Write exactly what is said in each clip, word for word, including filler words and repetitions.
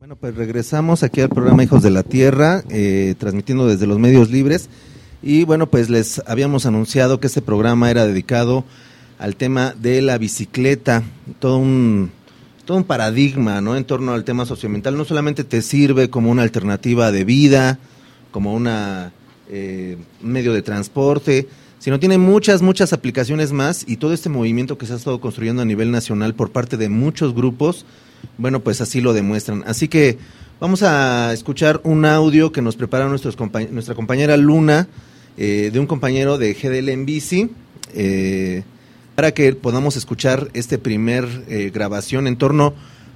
Bueno, pues regresamos aquí al programa Hijos de la Tierra, eh, transmitiendo desde los medios libres. Y bueno, pues les habíamos anunciado que este programa era dedicado al tema de la bicicleta, todo un, todo un paradigma, ¿no?, en torno al tema socioambiental. No solamente te sirve como una alternativa de vida, como una, eh, un medio de transporte, sino tiene muchas, muchas aplicaciones más, y todo este movimiento que se ha estado construyendo a nivel nacional por parte de muchos grupos, bueno, pues así lo demuestran. Así que vamos a escuchar un audio que nos prepara nuestros compañ- nuestra compañera Luna, eh, de un compañero de G D L en bici, eh, para que podamos escuchar este primer eh, grabación en torno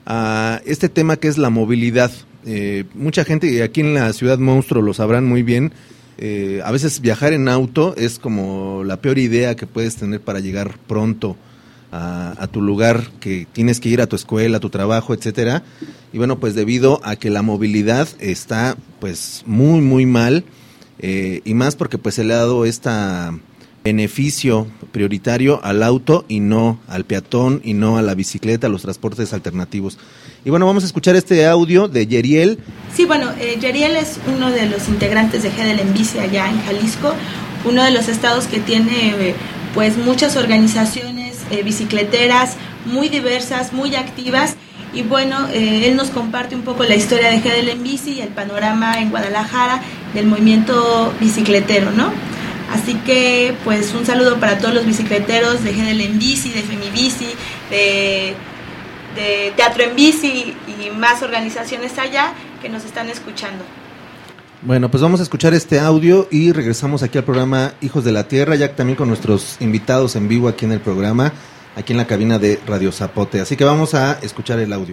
a este tema que es la movilidad. Eh, mucha gente, y aquí en la Ciudad Monstruo lo sabrán muy bien, eh, a veces viajar en auto es como la peor idea que puedes tener para llegar pronto A, a tu lugar, que tienes que ir a tu escuela, a tu trabajo, etcétera. Y bueno, pues debido a que la movilidad está pues muy muy mal, eh, y más porque pues se le ha dado este beneficio prioritario al auto y no al peatón y no a la bicicleta, a los transportes alternativos. Y bueno, vamos a escuchar este audio de Yeriel. Sí, bueno, eh, Yeriel es uno de los integrantes de G D L en bici allá en Jalisco, uno de los estados que tiene eh, pues muchas organizaciones Eh, bicicleteras muy diversas, muy activas, y bueno, eh, él nos comparte un poco la historia de G D L en bici y el panorama en Guadalajara del movimiento bicicletero, ¿no? Así que pues un saludo para todos los bicicleteros de G D L en bici, de Femibici, de, de Teatro en Bici y más organizaciones allá que nos están escuchando. Bueno, pues vamos a escuchar este audio y regresamos aquí al programa Hijos de la Tierra, ya también con nuestros invitados en vivo aquí en el programa, aquí en la cabina de Radio Zapote. Así que vamos a escuchar el audio.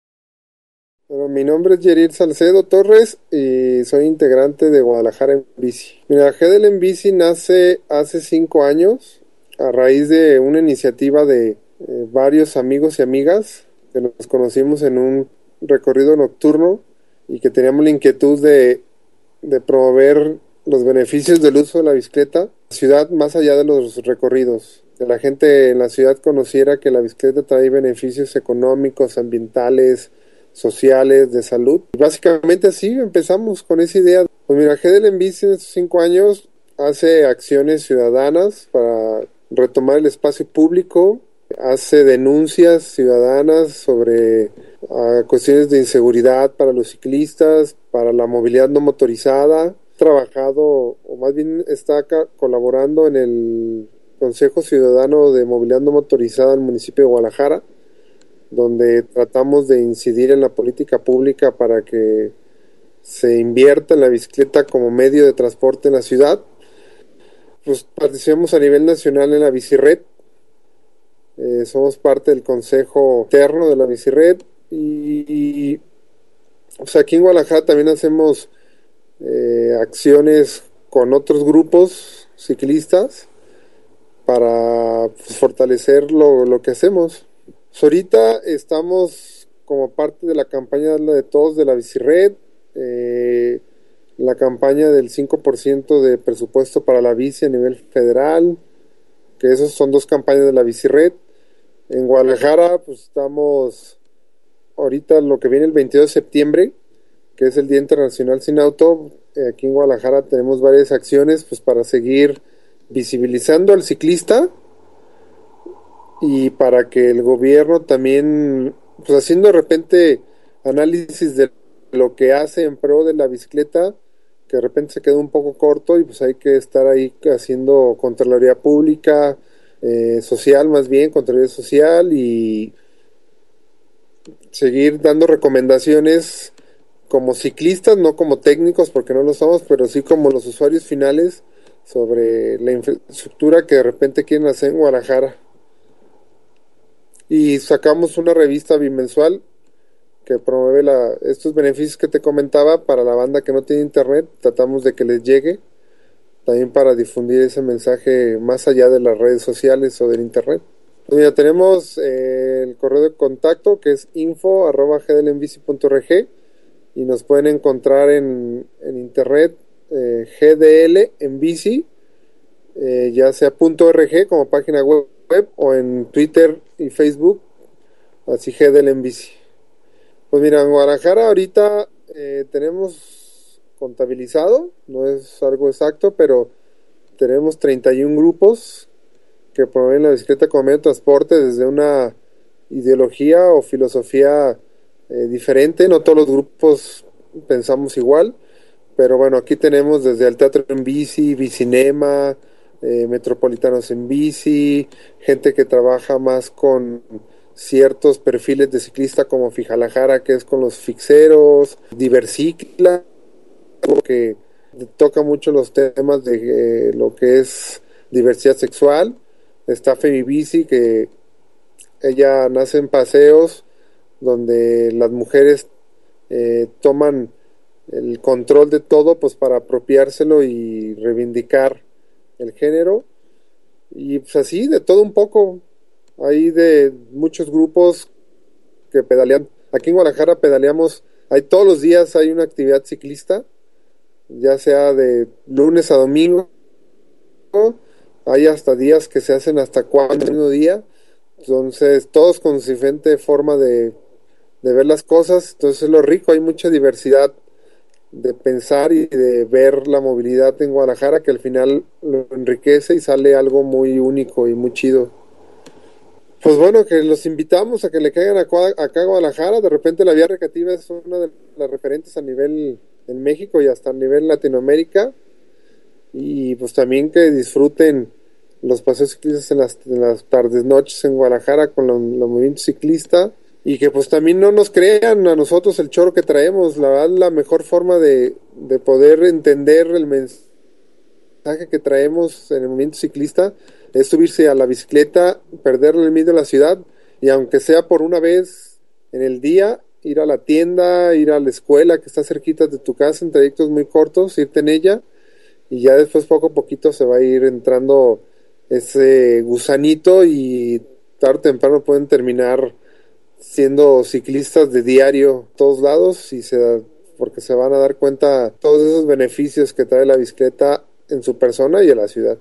Bueno, mi nombre es Yeriel Salcedo Torres y soy integrante de Guadalajara en bici. Mira, G D L en bici nace hace cinco años a raíz de una iniciativa de eh, varios amigos y amigas que nos conocimos en un recorrido nocturno y que teníamos la inquietud de de promover los beneficios del uso de la bicicleta en la ciudad, más allá de los recorridos. Que la gente en la ciudad conociera que la bicicleta trae beneficios económicos, ambientales, sociales, de salud. Y básicamente así empezamos con esa idea. Pues mira, G D L en bici en estos cinco años hace acciones ciudadanas para retomar el espacio público, hace denuncias ciudadanas sobre uh, cuestiones de inseguridad para los ciclistas, para la movilidad no motorizada. Ha trabajado, o más bien está acá colaborando en el Consejo Ciudadano de Movilidad No Motorizada del municipio de Guadalajara, donde tratamos de incidir en la política pública para que se invierta en la bicicleta como medio de transporte en la ciudad. Pues participamos a nivel nacional en la Bicired. Eh, somos parte del consejo interno de la Bicired y, y pues aquí en Guadalajara también hacemos eh, acciones con otros grupos ciclistas para pues, fortalecer lo, lo que hacemos. Pues ahorita estamos como parte de la campaña de todos de la Bicired, eh, la campaña del cinco por ciento de presupuesto para la bici a nivel federal, que esos son dos campañas de la Bicired. En Guadalajara pues estamos ahorita lo que viene el veintidós de septiembre, que es el Día Internacional Sin Auto. Aquí en Guadalajara tenemos varias acciones pues para seguir visibilizando al ciclista y para que el gobierno también, pues haciendo de repente análisis de lo que hace en pro de la bicicleta, que de repente se queda un poco corto y pues hay que estar ahí haciendo Contraloría Pública, eh, social más bien, Contraloría Social, y seguir dando recomendaciones como ciclistas, no como técnicos porque no lo somos, pero sí como los usuarios finales sobre la infraestructura que de repente quieren hacer en Guadalajara. Y sacamos una revista bimensual que promueve la, estos beneficios que te comentaba para la banda que no tiene internet. Tratamos de que les llegue también para difundir ese mensaje más allá de las redes sociales o del internet. Pues mira, tenemos eh, el correo de contacto que es info arroba g d l en bici punto r g y nos pueden encontrar en, en internet eh, G D L en bici, eh, ya sea .org como página web, web o en Twitter y Facebook, así G D L en bici. Pues mira, en Guadalajara ahorita eh, tenemos contabilizado, no es algo exacto, pero tenemos treinta y un grupos que promueven la bicicleta como medio de transporte desde una ideología o filosofía eh, diferente. No todos los grupos pensamos igual, pero bueno, aquí tenemos desde el teatro en bici, bicinema, eh, metropolitanos en bici, gente que trabaja más con ciertos perfiles de ciclista como Fijalajara, que es con los fixeros, Diversicla, que toca mucho los temas de eh, lo que es diversidad sexual. Está Femibici, que ella nace en paseos donde las mujeres eh, toman el control de todo pues para apropiárselo y reivindicar el género, y pues así de todo un poco. Hay de muchos grupos que pedalean. Aquí en Guadalajara pedaleamos, hay todos los días hay una actividad ciclista, ya sea de lunes a domingo. Hay hasta días que se hacen hasta cuatro el mismo día. Entonces todos con diferente forma de, de ver las cosas. Entonces es lo rico, hay mucha diversidad de pensar y de ver la movilidad en Guadalajara, que al final lo enriquece y sale algo muy único y muy chido. Pues bueno, que los invitamos a que le caigan acá a Guadalajara. De repente la vía recreativa es una de las referentes a nivel en México y hasta a nivel Latinoamérica, y pues también que disfruten los paseos ciclistas en las, en las tardes noches en Guadalajara con los lo movimientos ciclistas, y que pues también no nos crean a nosotros el choro que traemos. La verdad, la mejor forma de, de poder entender el mensaje que traemos en el movimiento ciclista es subirse a la bicicleta, perderle el miedo a la ciudad, y aunque sea por una vez en el día, ir a la tienda, ir a la escuela que está cerquita de tu casa en trayectos muy cortos, irte en ella, y ya después poco a poquito se va a ir entrando ese gusanito, y tarde o temprano pueden terminar siendo ciclistas de diario todos lados, y se, porque se van a dar cuenta todos esos beneficios que trae la bicicleta en su persona y en la ciudad.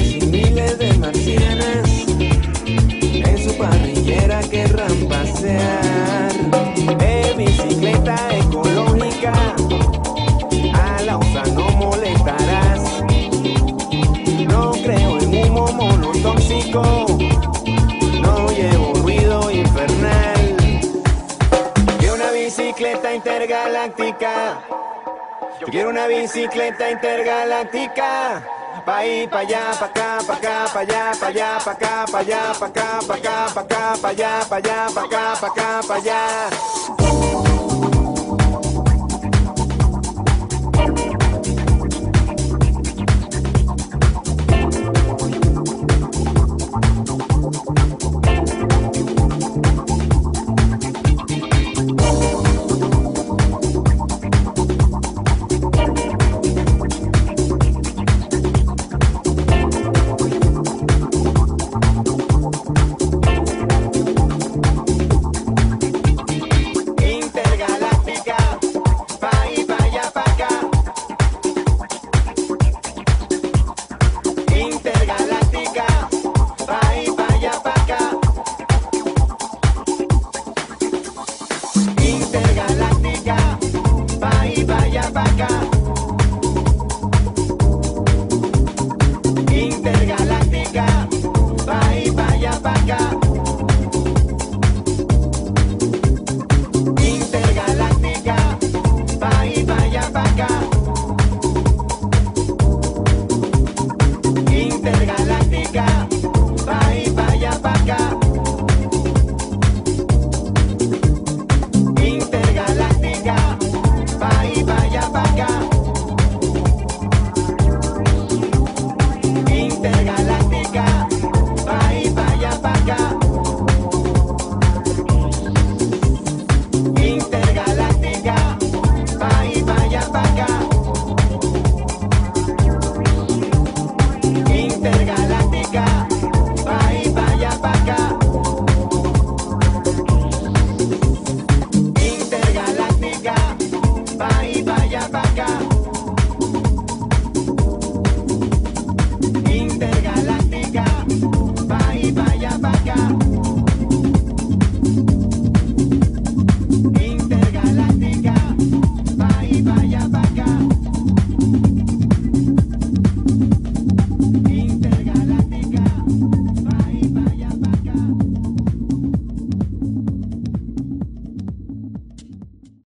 y miles de marcianas en su parrillera querrán pasear. En bicicleta ecológica a la osa no molestarás. No creo en humo monotóxico, no llevo ruido infernal. Quiero una bicicleta intergaláctica, yo quiero una bicicleta intergaláctica. Pa' ahí, pa' allá, pa' acá, pa' acá, pa' allá, pa' allá, pa' acá, pa' allá, pa' acá, pa' acá, pa' acá, pa' allá, pa' allá, pa' acá, pa' acá, pa' allá.